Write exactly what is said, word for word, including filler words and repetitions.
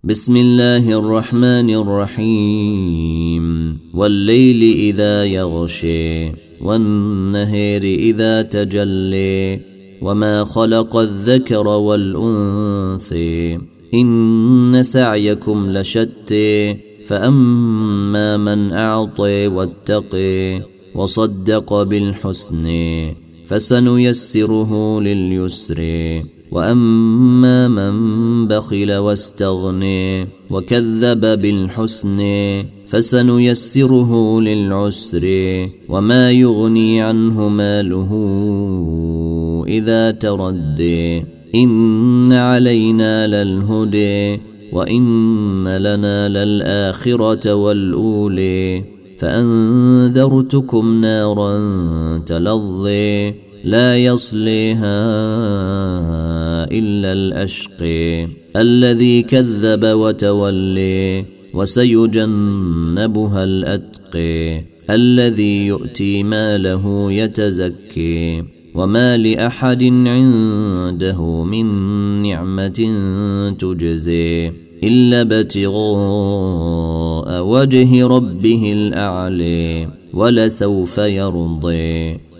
بسم الله الرحمن الرحيم والليل إذا يغشي والنهار إذا تجلي وما خلق الذكر والأنثى إن سعيكم لشتى فأما من أعطي واتقي وصدق بالحسن فسنيسره لليسر وأما من بخل واستغني وكذب بالحسن فسنيسره للعسر وما يغني عنه ماله إذا تردي إن علينا للهدي وإن لنا للآخرة والأولي فأنذرتكم نارا تلظي لا يصليها إلا الأشقي الذي كذب وتولي وسيجنبها الأتقي الذي يؤتي ماله يتزكي وما لأحد عنده من نعمة تجزي إلا ابتغاء وجه ربه الأعلى ولسوف يرضي